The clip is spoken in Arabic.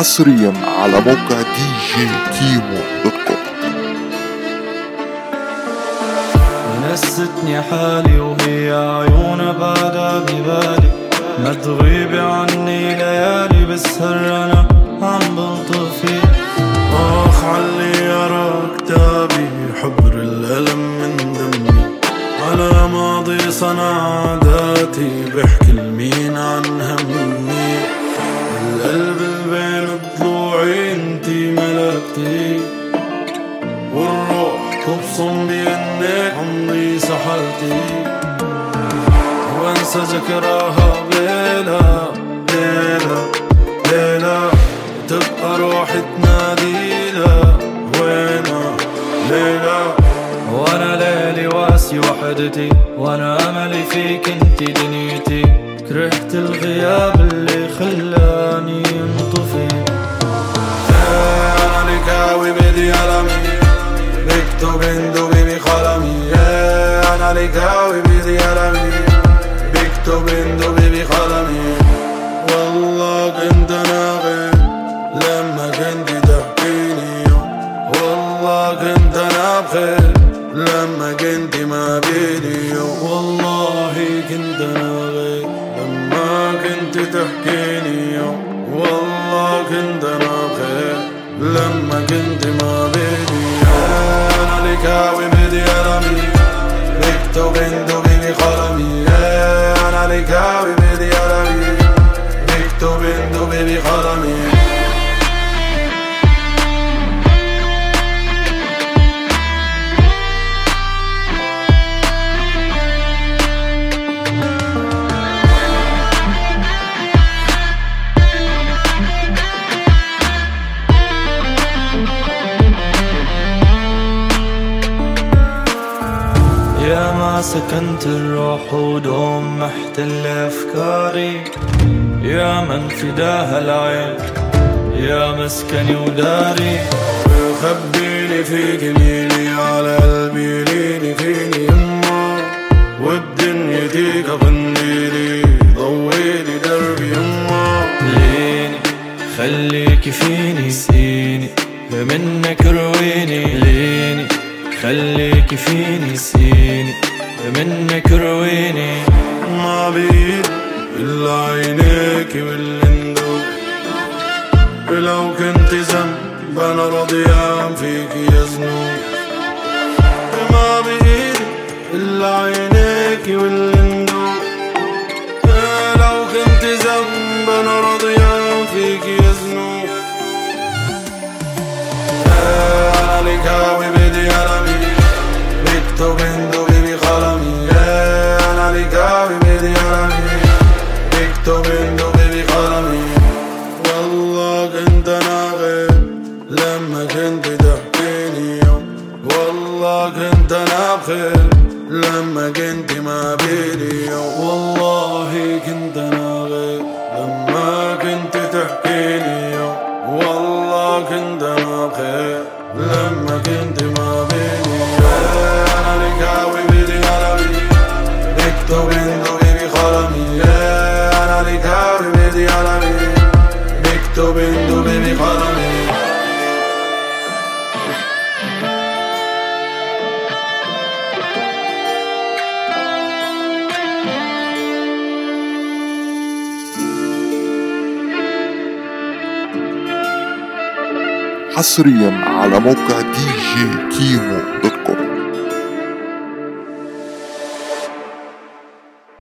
حصريا على موقع دي جي كيمو دوت كوم. نستني حالي وهي عيونها بعدها ببالي، ما تغيبي عني ليالي بسهر انا عم بلطفي. اخ علي يرى كتابي حبر الألم من دمي، على ماضي صنع عاداتي بحكي لمين عن همي. القلب بين ضلوعي انتي ملكتي، والروح تبصم بانك عمري سحرتي، وانسى ذكراها بليلة ليلة ليلة، تبقى روحي تناديلها وينها ليلة. وانا ليلي واسي وحدتي، وانا املي فيك انتي دنيتي، كرهت الغياب اللي خلاني انطفي. انا لكاوي بدي ألمي، بكتب اندوبي بقلمي. انا لكاوي بدي ألمي، بكتب اندوبي بقلمي. والله كنت ناغي لما كنت تحكيني، والله كنت انا بخير لما كنت ما بيني، والله كنت ناغي لما كنت تحكيني، والله كنت انا بخير لما كنت ما بيني. انا لكاوي بدي ألمي، بكتب اندوبي بقلمي. انا لكاوي بدي ألمي، بكتب اندوبي بقلمي. يا ما سكنت الروح ودوم محتل أفكاري، يا من فداها العين يا مسكني وداري. خبيني فيك ميلي على قلبي ليني فيني يما، والدنيا قبنديلي ضويلي دربي يما. ليني خليكي فيني سقيني منك رويني، ليني خليكي فيني سقيني منك رويني. ما بيد إلا عينيكي والندوب، لو كنت ذنب أنا رضيان فيكي يا ذنوب. ما بيد إلا عينيكي والندوب، لو كنت ذنب أنا رضيان فيكي يا ذنوب. أنا لكاوي بدي ألمي، بكتب اندوبي بقلمي. انا لكاوي بدي ألمي، بكتب اندوبي بقلمي. والله كنت ناغي لما كنت تحكيني، والله كنت انا بخير لما كنت ما بيني، والله كنت ناغي لما كنت تحكيني، والله كنت انا بخير لما كنت ما بيني. انا لكاوي بدي ألمي، بكتب اندوبي بقلمي. انا لكاوي بدي ألمي، بكتب اندوبي بقلمي. حصريا على موقع دي جي كيمو دوت كوم.